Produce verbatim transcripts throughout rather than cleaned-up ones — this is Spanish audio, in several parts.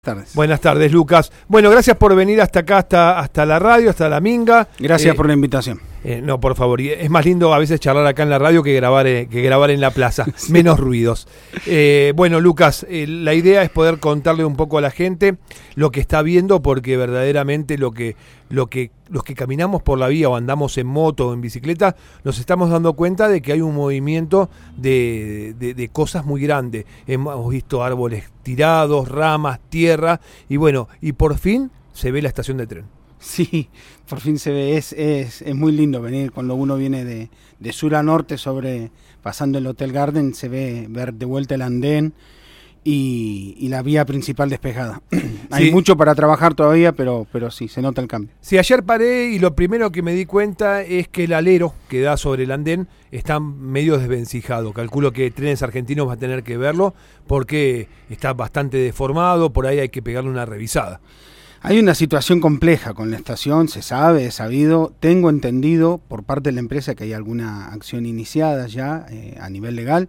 Tardes. Buenas tardes, Lucas. Bueno, gracias por venir hasta acá, hasta, hasta la radio, hasta la Minga. Gracias eh, por la invitación. Eh, no, por favor. Es más lindo a veces charlar acá en la radio que grabar, eh, que grabar en la plaza. Sí. Menos ruidos. Eh, bueno, Lucas, eh, la idea es poder contarle un poco a la gente lo que está viendo, porque verdaderamente lo que, lo que, los que caminamos por la vía o andamos en moto o en bicicleta, nos estamos dando cuenta de que hay un movimiento de, de, de cosas muy grandes. Hemos visto árboles tirados, ramas, tierra, y bueno, y por fin se ve la estación de tren. Sí, por fin se ve, es, es, es muy lindo venir cuando uno viene de, de sur a norte, sobre pasando el Hotel Garden, se ve ver de vuelta el andén y, y la vía principal despejada. Hay sí. mucho para trabajar todavía, pero, pero sí, se nota el cambio. Sí, ayer paré y lo primero que me di cuenta es que el alero que da sobre el andén está medio desvencijado. Calculo que Trenes Argentinos va a tener que verlo porque está bastante deformado, por ahí hay que pegarle una revisada. Hay una situación compleja con la estación, se sabe, es sabido. Tengo entendido por parte de la empresa que hay alguna acción iniciada ya eh, a nivel legal,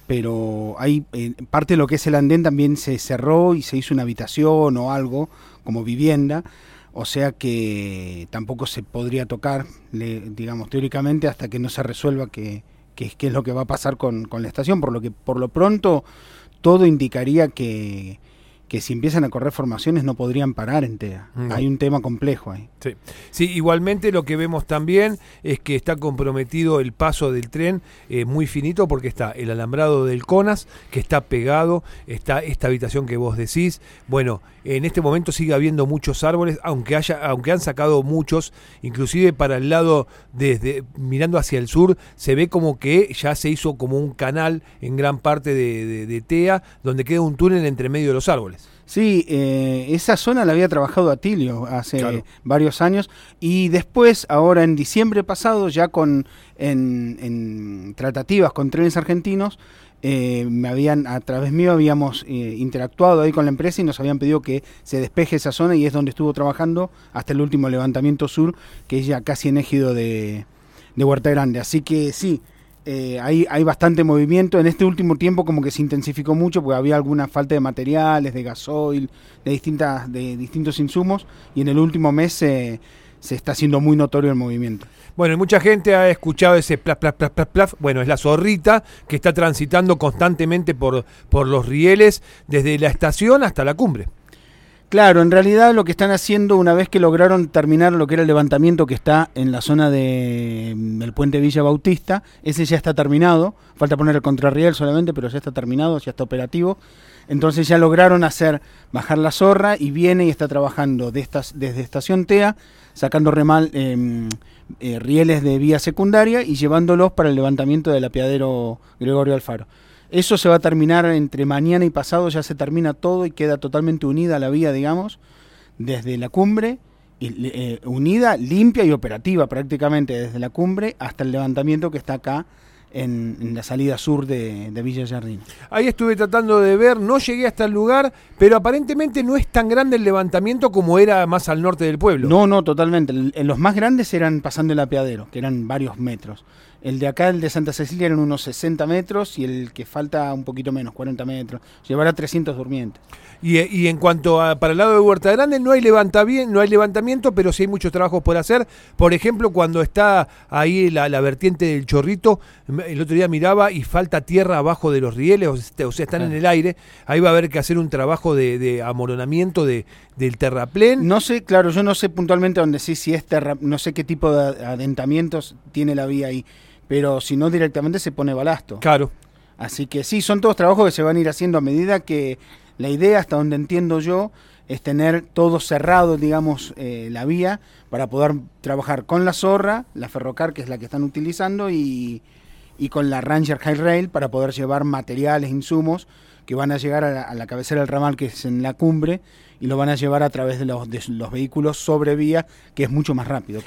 pero hay eh, parte de lo que es el andén también se cerró y se hizo una habitación o algo como vivienda, o sea que tampoco se podría tocar, le, digamos, teóricamente hasta que no se resuelva qué que, que es lo que va a pasar con, con la estación, por lo que por lo pronto todo indicaría que... que si empiezan a correr formaciones no podrían parar en TEA. No. Hay un tema complejo ahí. Sí. sí, igualmente lo que vemos también es que está comprometido el paso del tren eh, muy finito, porque está el alambrado del CONAS, que está pegado, está esta habitación que vos decís. Bueno, en este momento sigue habiendo muchos árboles, aunque haya, aunque han sacado muchos, inclusive para el lado, desde mirando hacia el sur, se ve como que ya se hizo como un canal en gran parte de, de, de TEA, donde queda un túnel entre medio de los árboles. Sí, eh, esa zona la había trabajado Atilio hace claro. varios años, y después, ahora en diciembre pasado, ya con en, en tratativas con Trenes Argentinos, eh, me habían a través mío habíamos eh, interactuado ahí con la empresa y nos habían pedido que se despeje esa zona, y es donde estuvo trabajando hasta el último levantamiento sur, que es ya casi en ejido de, de Huerta Grande. Así que sí. Eh, hay, hay bastante movimiento. En este último tiempo como que se intensificó mucho porque había alguna falta de materiales, de gasoil, de distintas de distintos insumos, y en el último mes eh, se está haciendo muy notorio el movimiento. Bueno, y mucha gente ha escuchado ese plaf, plaf, plaf, plaf, plaf. Bueno, es la zorrita que está transitando constantemente por, por los rieles desde la estación hasta la cumbre. Claro, en realidad lo que están haciendo, una vez que lograron terminar lo que era el levantamiento que está en la zona de, del puente Villa Bautista, ese ya está terminado, falta poner el contrarriel solamente, pero ya está terminado, ya está operativo. Entonces ya lograron hacer bajar la zorra y viene y está trabajando de estas, desde Estación TEA, sacando remal, eh, eh, rieles de vía secundaria y llevándolos para el levantamiento del apeadero Gregorio Alfaro. Eso se va a terminar entre mañana y pasado, ya se termina todo y queda totalmente unida la vía, digamos, desde la cumbre, y, eh, unida, limpia y operativa prácticamente desde la cumbre hasta el levantamiento que está acá en, en la salida sur de, de Villa Jardín. Ahí estuve tratando de ver, no llegué hasta el lugar, pero aparentemente no es tan grande el levantamiento como era más al norte del pueblo. No, no, totalmente. En los más grandes eran pasando el apeadero, que eran varios metros. El de acá, el de Santa Cecilia, eran unos sesenta metros, y el que falta un poquito menos, cuarenta metros. Llevará trescientos durmientes. Y, y en cuanto a para el lado de Huerta Grande, no hay, levantamiento, no hay levantamiento, pero sí hay muchos trabajos por hacer. Por ejemplo, cuando está ahí la, la vertiente del Chorrito, el otro día miraba y falta tierra abajo de los rieles, o sea, están claro. en el aire. Ahí va a haber que hacer un trabajo de, de amoronamiento de, del terraplén. No sé, claro, yo no sé puntualmente dónde sí, si es terra, no sé qué tipo de adentamientos tiene la vía ahí, pero si no, directamente se pone balasto. Claro. Así que sí, son todos trabajos que se van a ir haciendo a medida que la idea, hasta donde entiendo yo, es tener todo cerrado, digamos, eh, la vía, para poder trabajar con la zorra, la Ferrocar, que es la que están utilizando, y, y con la Ranger High Rail, para poder llevar materiales, insumos, que van a llegar a la, a la cabecera del ramal, que es en la cumbre, y lo van a llevar a través de los, de los vehículos sobre vía, que es mucho más rápido, que es lo...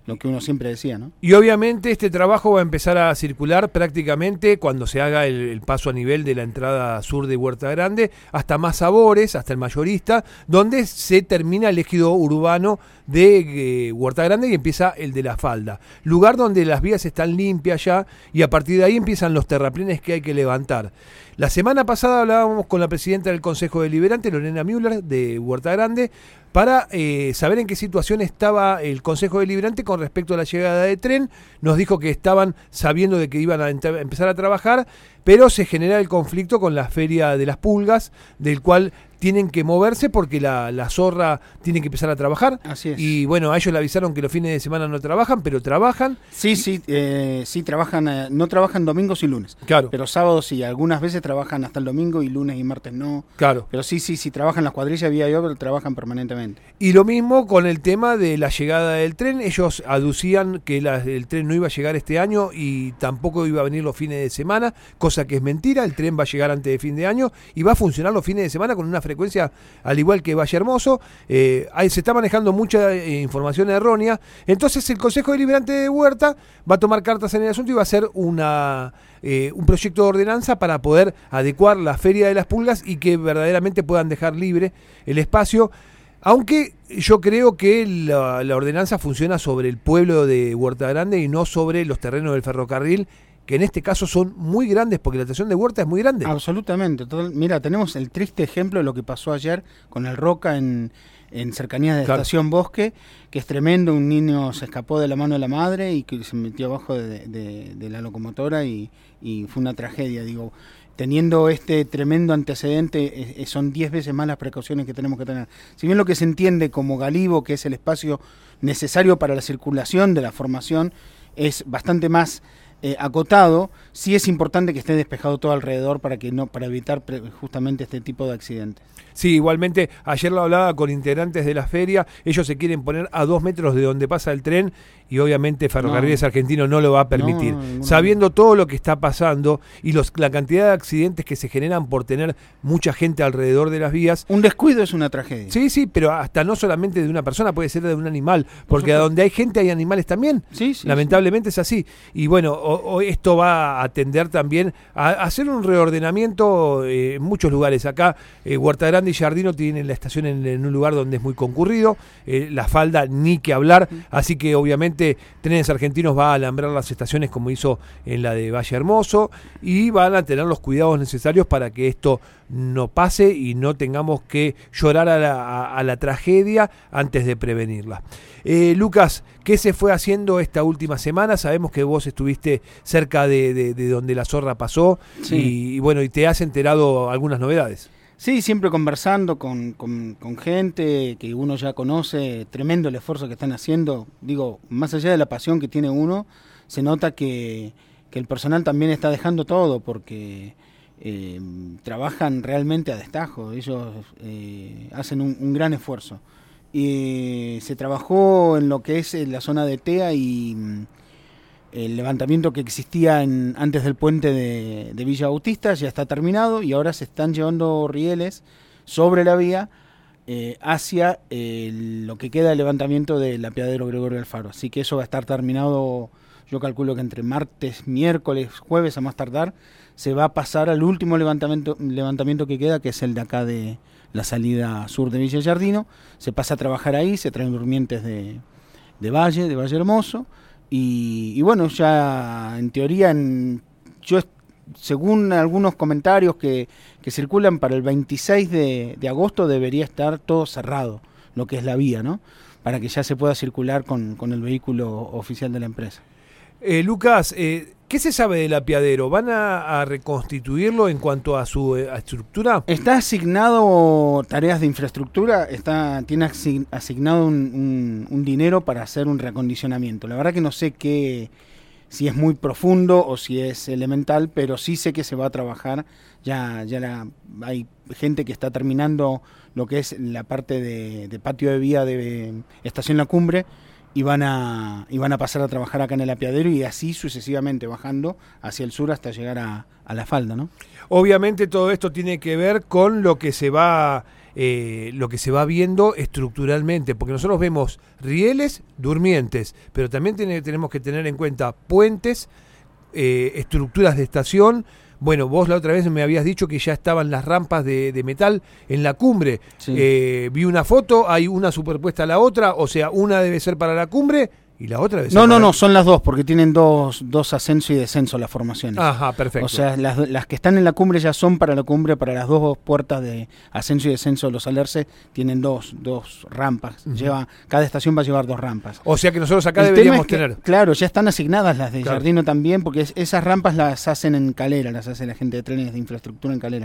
lo que uno siempre decía, ¿no? Y obviamente este trabajo va a empezar a circular prácticamente cuando se haga el, el paso a nivel de la entrada sur de Huerta Grande, hasta más sabores, hasta el mayorista, donde se termina el ejido urbano de eh, Huerta Grande y empieza el de La Falda. Lugar donde las vías están limpias ya y a partir de ahí empiezan los terraplenes que hay que levantar. La semana pasada hablábamos con la presidenta del Consejo Deliberante, Lorena Müller, de Huerta Grande, para eh, saber en qué situación estaba el Consejo Deliberante con respecto a la llegada de tren. Nos dijo que estaban sabiendo de que iban a empezar a trabajar, pero se genera el conflicto con la Feria de las Pulgas, del cual tienen que moverse porque la, la zorra tiene que empezar a trabajar. Así es. Y bueno, a ellos le avisaron que los fines de semana no trabajan, pero trabajan. Sí, sí, eh, sí trabajan, eh, no trabajan domingos y lunes. Claro. Pero sábados sí, algunas veces trabajan hasta el domingo y lunes y martes no. Claro. Pero sí, sí, sí trabajan las cuadrillas vía yo, pero trabajan permanentemente. Y lo mismo con el tema de la llegada del tren. Ellos aducían que la, el tren no iba a llegar este año y tampoco iba a venir los fines de semana, cosa que es mentira. El tren va a llegar antes de fin de año y va a funcionar los fines de semana con una frecuencia al igual que Valle Hermoso. Eh, ahí se está manejando mucha eh, información errónea. Entonces el Consejo Deliberante de Huerta va a tomar cartas en el asunto y va a hacer una... Eh, un proyecto de ordenanza para poder adecuar la Feria de las Pulgas y que verdaderamente puedan dejar libre el espacio. Aunque yo creo que la, la ordenanza funciona sobre el pueblo de Huerta Grande y no sobre los terrenos del ferrocarril, que en este caso son muy grandes, porque la estación de Huerta es muy grande. Absolutamente. Total, mira, tenemos el triste ejemplo de lo que pasó ayer con el Roca en, en cercanías de Claro. Estación Bosque, que es tremendo. Un niño se escapó de la mano de la madre y que se metió abajo de, de, de la locomotora y, y fue una tragedia, digo. Teniendo este tremendo antecedente, eh, son diez veces más las precauciones que tenemos que tener. Si bien lo que se entiende como galibo, que es el espacio necesario para la circulación de la formación, es bastante más eh, acotado, sí es importante que esté despejado todo alrededor para que no para evitar pre- justamente este tipo de accidentes. Sí, igualmente, ayer lo hablaba con integrantes de la feria, ellos se quieren poner a dos metros de donde pasa el tren y obviamente Ferrocarriles No. Argentino no lo va a permitir. No, no, Sabiendo todo lo que está pasando y los, la cantidad de accidentes que se generan por tener mucha gente alrededor de las vías. Un descuido es una tragedia. Sí, sí, pero hasta no solamente de una persona, puede ser de un animal, porque a donde hay gente hay animales también. Sí, sí, Lamentablemente sí. Es así. Y bueno, o, o esto va a atender también a, a hacer un reordenamiento eh, en muchos lugares. Acá, eh, Huerta Grande y Jardino tienen la estación en, en un lugar donde es muy concurrido, eh, La Falda ni que hablar, así que obviamente Trenes Argentinos va a alambrar las estaciones como hizo en la de Valle Hermoso y van a tener los cuidados necesarios para que esto no pase y no tengamos que llorar a la, a, a la tragedia antes de prevenirla. Eh, Lucas, ¿qué se fue haciendo esta última semana? Sabemos que vos estuviste cerca de, de, de donde la zorra pasó. Sí. y, y bueno, y te has enterado algunas novedades. Sí, siempre conversando con, con, con gente que uno ya conoce, tremendo el esfuerzo que están haciendo. Digo, más allá de la pasión que tiene uno, se nota que, que el personal también está dejando todo porque eh, trabajan realmente a destajo. Ellos eh, hacen un, un gran esfuerzo. Y se trabajó en lo que es la zona de T E A y mm, el levantamiento que existía en, antes del puente de, de Villa Bautista ya está terminado y ahora se están llevando rieles sobre la vía eh, hacia eh, lo que queda del levantamiento del apeadero Gregorio Alfaro. Así que eso va a estar terminado, yo calculo que entre martes, miércoles, jueves a más tardar, se va a pasar al último levantamiento, levantamiento que queda, que es el de acá de la salida sur de Villa Jardino. Se pasa a trabajar ahí, se traen durmientes de, de Valle, de Valle Hermoso. Y, y bueno, ya en teoría, en, yo según algunos comentarios que, que circulan, para el veintiséis de, de agosto debería estar todo cerrado, lo que es la vía, ¿no? Para que ya se pueda circular con, con el vehículo oficial de la empresa. Eh, Lucas, eh, ¿qué se sabe del apeadero? ¿Van a, a reconstituirlo en cuanto a su eh, a estructura? Está asignado tareas de infraestructura, está tiene asign, asignado un, un, un dinero para hacer un reacondicionamiento. La verdad que no sé qué, si es muy profundo o si es elemental, pero sí sé que se va a trabajar. Ya, ya la, hay gente que está terminando lo que es la parte de, de patio de vía de Estación La Cumbre, y van a y van a pasar a trabajar acá en el apeadero y así sucesivamente bajando hacia el sur hasta llegar a, a La Falda, ¿no? Obviamente todo esto tiene que ver con lo que se va eh, lo que se va viendo estructuralmente, porque nosotros vemos rieles durmientes, pero también tiene, tenemos que tener en cuenta puentes, eh, estructuras de estación. Bueno, vos la otra vez me habías dicho que ya estaban las rampas de, de metal en la cumbre. Sí. Eh, vi una foto, hay una superpuesta a la otra, o sea, una debe ser para la cumbre y la otra debe ser No, para no, la... no, son las dos, porque tienen dos, dos ascenso y descenso las formaciones. Ajá, perfecto. O sea, las, las que están en la cumbre ya son para la cumbre, para las dos puertas de ascenso y descenso de los Alerces, tienen dos, dos rampas. Uh-huh. Lleva, cada estación va a llevar dos rampas. O sea que nosotros acá El deberíamos tema es que, tener... claro, ya están asignadas las de Claro. Giardino también, porque es, esas rampas las hacen en Calera, las hace la gente de trenes de infraestructura en Calera.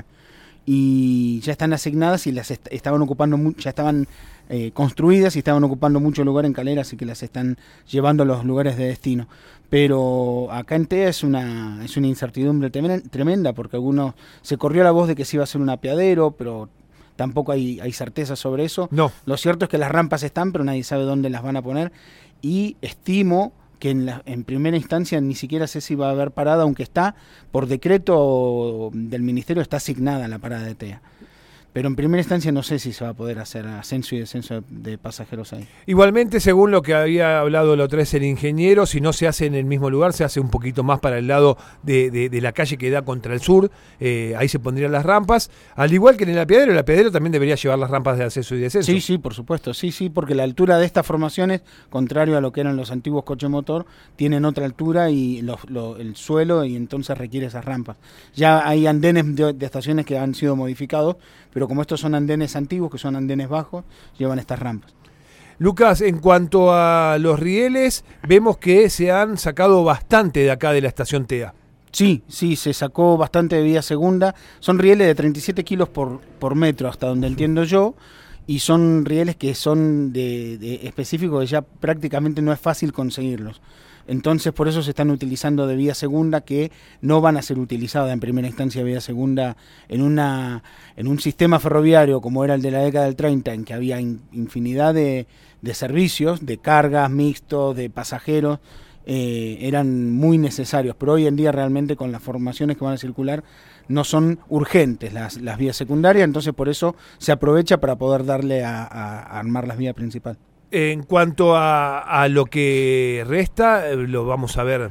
Y ya están asignadas y las est- estaban ocupando, mu- ya estaban eh, construidas y estaban ocupando mucho lugar en Calera, así que las están llevando a los lugares de destino. Pero acá en T E A es una, es una incertidumbre temen- tremenda, porque algunos, se corrió la voz de que se iba a hacer un apeadero, pero tampoco hay, hay certeza sobre eso. No. Lo cierto es que las rampas están, pero nadie sabe dónde las van a poner, y estimo que en, la, en primera instancia ni siquiera sé si va a haber parada, aunque está, por decreto del ministerio está asignada la parada de T E A. Pero en primera instancia no sé si se va a poder hacer ascenso y descenso de pasajeros ahí. Igualmente, según lo que había hablado la otra vez el ingeniero, si no se hace en el mismo lugar, se hace un poquito más para el lado de, de, de la calle que da contra el sur, eh, ahí se pondrían las rampas, al igual que en el apeadero, el apeadero también debería llevar las rampas de acceso y descenso. Sí, sí, por supuesto, sí, sí, porque la altura de estas formaciones, contrario a lo que eran los antiguos coche motor, tienen otra altura y los, lo, el suelo, y entonces requiere esas rampas. Ya hay andenes de, de estaciones que han sido modificados, pero como estos son andenes antiguos, que son andenes bajos, llevan estas rampas. Lucas, en cuanto a los rieles, vemos que se han sacado bastante de acá de la estación T E A. Sí, sí, se sacó bastante de vía segunda. Son rieles de treinta y siete kilos por, por metro, hasta donde entiendo yo, y son rieles que son de, de específicos que ya prácticamente no es fácil conseguirlos. Entonces por eso se están utilizando de vía segunda, que no van a ser utilizadas en primera instancia de vía segunda en una en un sistema ferroviario como era el de la década del treinta, en que había in, infinidad de, de servicios, de cargas, mixtos, de pasajeros, eh, eran muy necesarios, pero hoy en día realmente con las formaciones que van a circular no son urgentes las, las vías secundarias, entonces por eso se aprovecha para poder darle a, a, a armar las vías principales. En cuanto a, a lo que resta, eh, lo vamos a ver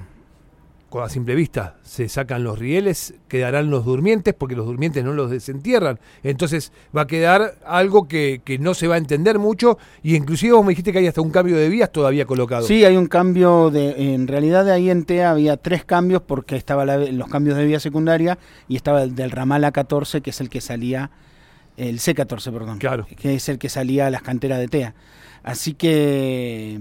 a simple vista. Se sacan los rieles, quedarán los durmientes, porque los durmientes no los desentierran. Entonces va a quedar algo que, que no se va a entender mucho, y inclusive vos me dijiste que hay hasta un cambio de vías todavía colocado. Sí, hay un cambio, de en realidad de ahí en T E A había tres cambios, porque estaban los cambios de vía secundaria y estaba el del ramal A catorce, que es el que salía, el C catorce, perdón, claro, que es el que salía a las canteras de T E A. Así que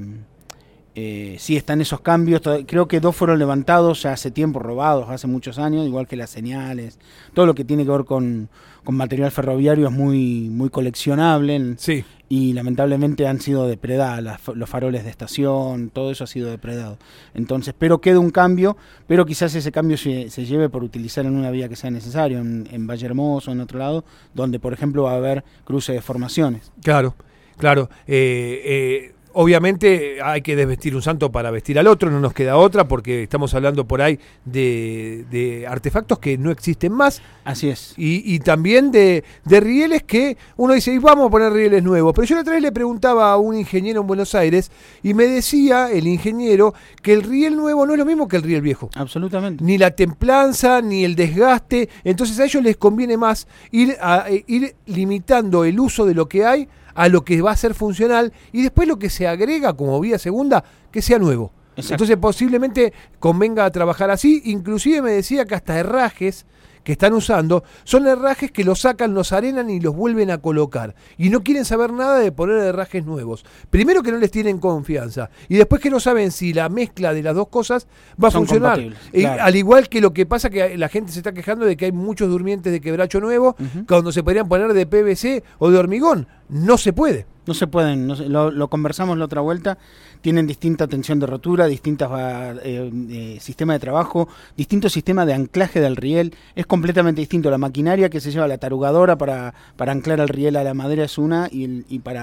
eh, sí, están esos cambios. Creo que dos fueron levantados ya hace tiempo, robados hace muchos años, igual que las señales. Todo lo que tiene que ver con, con material ferroviario es muy, muy coleccionable. Sí. Y lamentablemente han sido depredadas, las, los faroles de estación, todo eso ha sido depredado. Entonces, pero queda un cambio, pero quizás ese cambio se, se lleve por utilizar en una vía que sea necesario, en, en Valle Hermoso, en otro lado, donde por ejemplo va a haber cruce de formaciones. Claro. Claro, eh, eh, obviamente hay que desvestir un santo para vestir al otro, no nos queda otra, porque estamos hablando por ahí de, de artefactos que no existen más. Así es. Y, y también de, de rieles que uno dice, y vamos a poner rieles nuevos. Pero yo la otra vez le preguntaba a un ingeniero en Buenos Aires, y me decía el ingeniero que el riel nuevo no es lo mismo que el riel viejo. Absolutamente. Ni la templanza, ni el desgaste. Entonces a ellos les conviene más ir, a, ir limitando el uso de lo que hay a lo que va a ser funcional, y después lo que se agrega como vía segunda, que sea nuevo. Exacto. Entonces posiblemente convenga trabajar así. Inclusive me decía que hasta herrajes que están usando son herrajes que los sacan, los arenan y los vuelven a colocar, y no quieren saber nada de poner herrajes nuevos. Primero que no les tienen confianza, y después que no saben si la mezcla de las dos cosas va a son funcionar. Y, claro. Al igual que lo que pasa, que la gente se está quejando de que hay muchos durmientes de quebracho nuevo, uh-huh, cuando se podrían poner de P V C o de hormigón. No se puede. No se pueden, no se, lo, lo conversamos la otra vuelta, tienen distinta tensión de rotura, distintos eh, eh, sistemas de trabajo, distinto sistema de anclaje del riel, es completamente distinto. La maquinaria que se lleva, la tarugadora para, para anclar el riel a la madera es una, y, el, y para,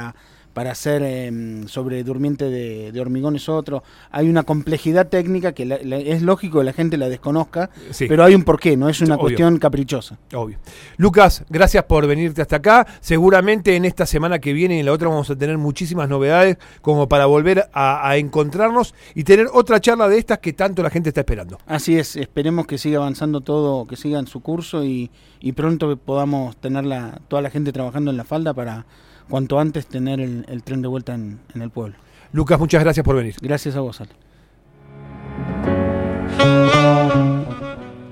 para hacer eh, sobre durmiente de, de hormigón es otro. Hay una complejidad técnica que la, la, es lógico que la gente la desconozca, sí. pero hay un porqué, no es una Obvio. cuestión caprichosa. Obvio. Lucas, gracias por venirte hasta acá. Seguramente en esta semana que viene y en la otra vamos a tener muchísimas novedades como para volver a, a encontrarnos y tener otra charla de estas que tanto la gente está esperando. Así es, esperemos que siga avanzando todo, que siga en su curso y, y pronto podamos tener la, toda la gente trabajando en la falda para cuanto antes tener el, el tren de vuelta en, en el pueblo. Lucas, muchas gracias por venir. Gracias a vos, Ale.